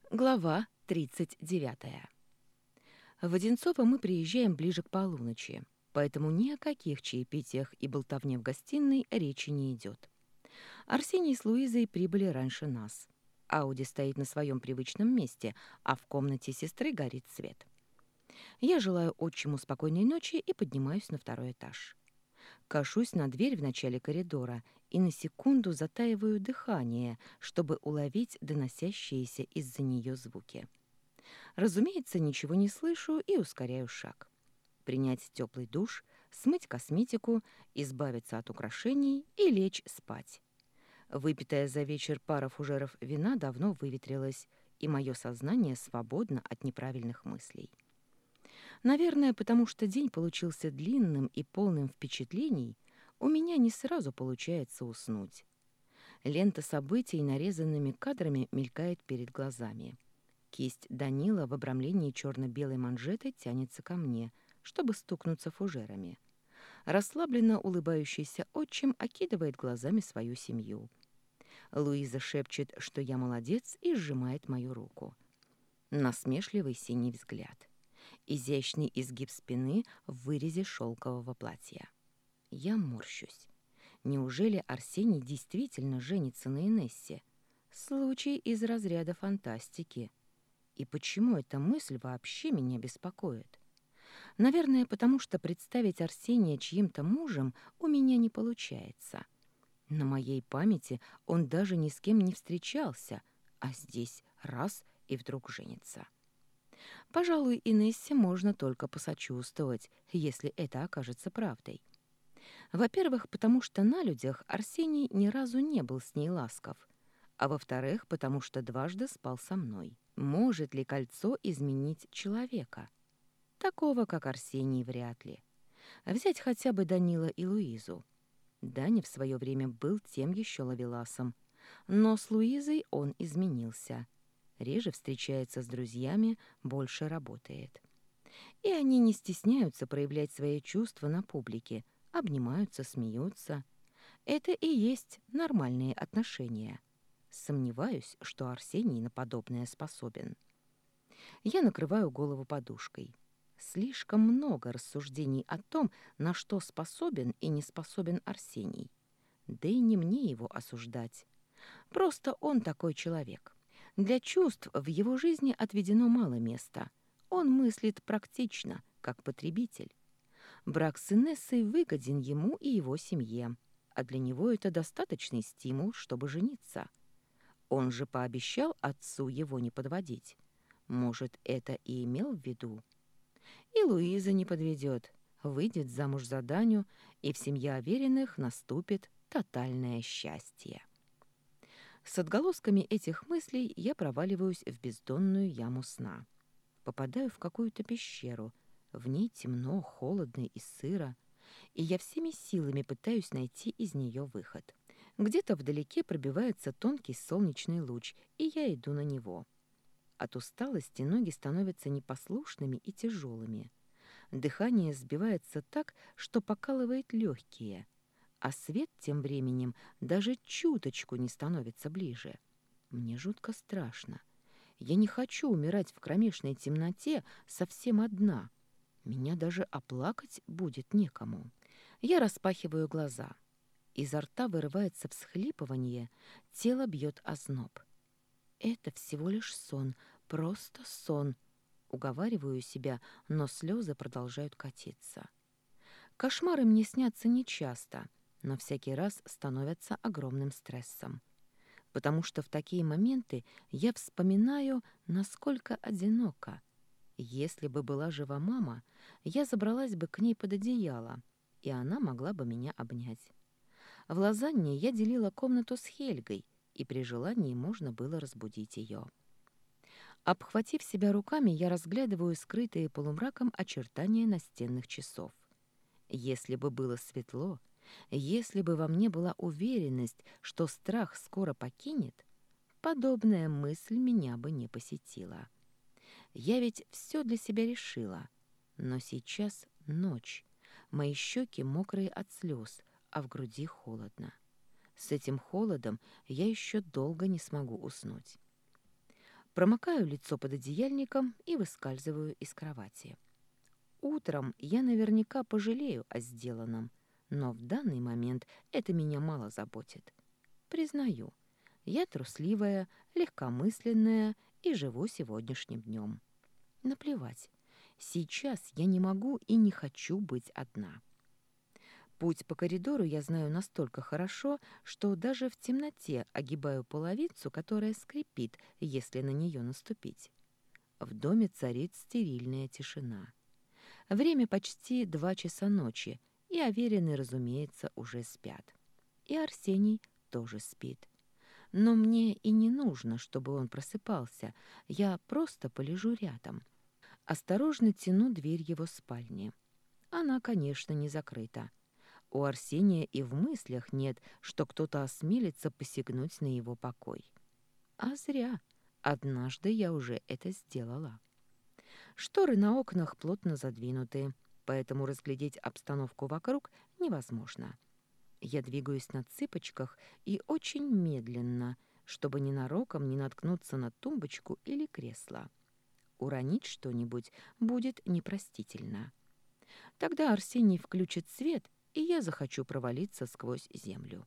Глава 39. В Одинцово мы приезжаем ближе к полуночи, поэтому ни о каких чаепитиях и болтовне в гостиной речи не идет. Арсений с Луизой прибыли раньше нас. Ауди стоит на своем привычном месте, а в комнате сестры горит свет. Я желаю отчиму спокойной ночи и поднимаюсь на второй этаж. Кашусь на дверь в начале коридора и на секунду затаиваю дыхание, чтобы уловить доносящиеся из-за нее звуки. Разумеется, ничего не слышу и ускоряю шаг. Принять теплый душ, смыть косметику, избавиться от украшений и лечь спать. Выпитая за вечер пара фужеров вина давно выветрилась, и мое сознание свободно от неправильных мыслей. Наверное, потому что день получился длинным и полным впечатлений, у меня не сразу получается уснуть. Лента событий нарезанными кадрами мелькает перед глазами. Кисть Данила в обрамлении черно-белой манжеты тянется ко мне, чтобы стукнуться фужерами. Расслабленно улыбающийся отчим окидывает глазами свою семью. Луиза шепчет, что я молодец, и сжимает мою руку. Насмешливый синий взгляд. Изящный изгиб спины в вырезе шелкового платья. Я морщусь. Неужели Арсений действительно женится на Инессе? Случай из разряда фантастики. И почему эта мысль вообще меня беспокоит? Наверное, потому что представить Арсения чьим-то мужем у меня не получается. На моей памяти он даже ни с кем не встречался, а здесь раз и вдруг женится. Пожалуй, Инессе можно только посочувствовать, если это окажется правдой. Во-первых, потому что на людях Арсений ни разу не был с ней ласков, а во-вторых, потому что дважды спал со мной. Может ли кольцо изменить человека? Такого, как Арсений, вряд ли. Взять хотя бы Данила и Луизу. Даня в свое время был тем еще ловеласом, но с Луизой он изменился. Реже встречается с друзьями, больше работает. И они не стесняются проявлять свои чувства на публике, обнимаются, смеются. Это и есть нормальные отношения. Сомневаюсь, что Арсений на подобное способен. Я накрываю голову подушкой. Слишком много рассуждений о том, на что способен и не способен Арсений. Да и не мне его осуждать. Просто он такой человек. Для чувств в его жизни отведено мало места. Он мыслит практично, как потребитель. Брак с Инессой выгоден ему и его семье, а для него это достаточный стимул, чтобы жениться. Он же пообещал отцу его не подводить. Может, это и имел в виду? И Луиза не подведет, выйдет замуж за Даню, и в семье Авериных наступит тотальное счастье. С отголосками этих мыслей я проваливаюсь в бездонную яму сна. Попадаю в какую-то пещеру. В ней темно, холодно и сыро, и я всеми силами пытаюсь найти из нее выход. Где-то вдалеке пробивается тонкий солнечный луч, и я иду на него. От усталости ноги становятся непослушными и тяжелыми. Дыхание сбивается так, что покалывает легкие, а свет тем временем даже чуточку не становится ближе. Мне жутко страшно. Я не хочу умирать в кромешной темноте совсем одна. Меня даже оплакать будет некому. Я распахиваю глаза. Изо рта вырывается всхлипывание, тело бьет озноб. Это всего лишь сон, просто сон. Уговариваю себя, но слезы продолжают катиться. Кошмары мне снятся нечасто, но всякий раз становятся огромным стрессом. Потому что в такие моменты я вспоминаю, насколько одиноко. Если бы была жива мама, я забралась бы к ней под одеяло, и она могла бы меня обнять. В Лозанне я делила комнату с Хельгой, и при желании можно было разбудить ее. Обхватив себя руками, я разглядываю скрытые полумраком очертания настенных часов. Если бы было светло, если бы во мне была уверенность, что страх скоро покинет, подобная мысль меня бы не посетила. Я ведь все для себя решила. Но сейчас ночь. Мои щеки мокрые от слез, а в груди холодно. С этим холодом я еще долго не смогу уснуть. Промокаю лицо под одеяльником и выскальзываю из кровати. Утром я наверняка пожалею о сделанном, но в данный момент это меня мало заботит. Признаю, я трусливая, легкомысленная и живу сегодняшним днем. Наплевать, сейчас я не могу и не хочу быть одна. Путь по коридору я знаю настолько хорошо, что даже в темноте огибаю половицу, которая скрипит, если на нее наступить. В доме царит стерильная тишина. Время почти 2 часа ночи, и Аверины, разумеется, уже спят. И Арсений тоже спит. Но мне и не нужно, чтобы он просыпался, я просто полежу рядом. Осторожно тяну дверь его спальни. Она, конечно, не закрыта. У Арсения и в мыслях нет, что кто-то осмелится посягнуть на его покой. А зря. Однажды я уже это сделала. Шторы на окнах плотно задвинуты, поэтому разглядеть обстановку вокруг невозможно. Я двигаюсь на цыпочках и очень медленно, чтобы ненароком не наткнуться на тумбочку или кресло. Уронить что-нибудь будет непростительно. Тогда Арсений включит свет, и я захочу провалиться сквозь землю.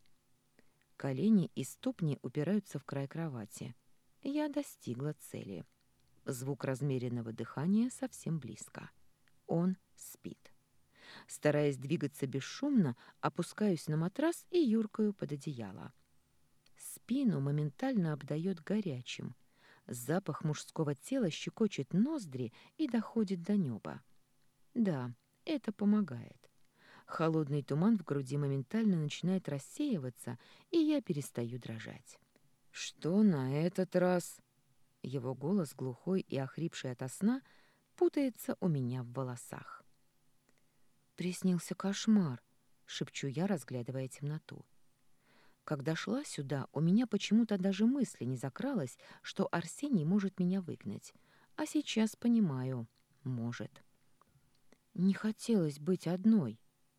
Колени и ступни упираются в край кровати. Я достигла цели. Звук размеренного дыхания совсем близко. Он спит. Стараясь двигаться бесшумно, опускаюсь на матрас и юркаю под одеяло. Спину моментально обдает горячим. Запах мужского тела щекочет ноздри и доходит до неба. Да, это помогает. Холодный туман в груди моментально начинает рассеиваться, и я перестаю дрожать. «Что на этот раз?» Его голос, глухой и охрипший ото сна, путается у меня в волосах. «Приснился кошмар», — шепчу я, разглядывая темноту. Когда шла сюда, у меня почему-то даже мысли не закралось, что Арсений может меня выгнать. А сейчас понимаю, может. Не хотелось быть одной.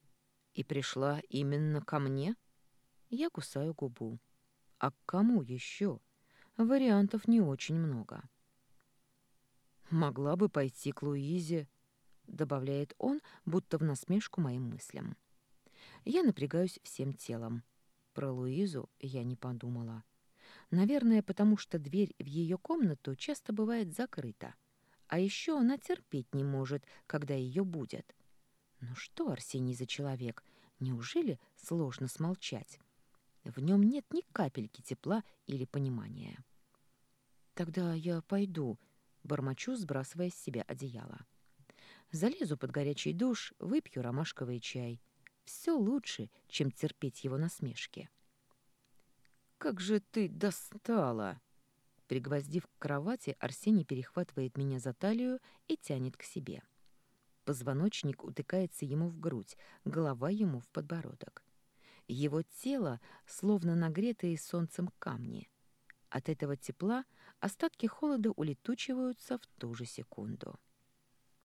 И пришла именно ко мне? Я кусаю губу. А к кому еще? Вариантов не очень много. «Могла бы пойти к Луизе», — добавляет он, будто в насмешку моим мыслям. Я напрягаюсь всем телом. Про Луизу я не подумала. Наверное, потому что дверь в ее комнату часто бывает закрыта. А еще она терпеть не может, когда ее будят. Ну что Арсений за человек? Неужели сложно смолчать? В нем нет ни капельки тепла или понимания. «Тогда я пойду», — бормочу, сбрасывая с себя одеяло. Залезу под горячий душ, выпью ромашковый чай. Все лучше, чем терпеть его насмешки. «Как же ты достала!» Пригвоздив к кровати, Арсений перехватывает меня за талию и тянет к себе. Позвоночник утыкается ему в грудь, голова ему в подбородок. Его тело словно нагретые солнцем камни. От этого тепла остатки холода улетучиваются в ту же секунду.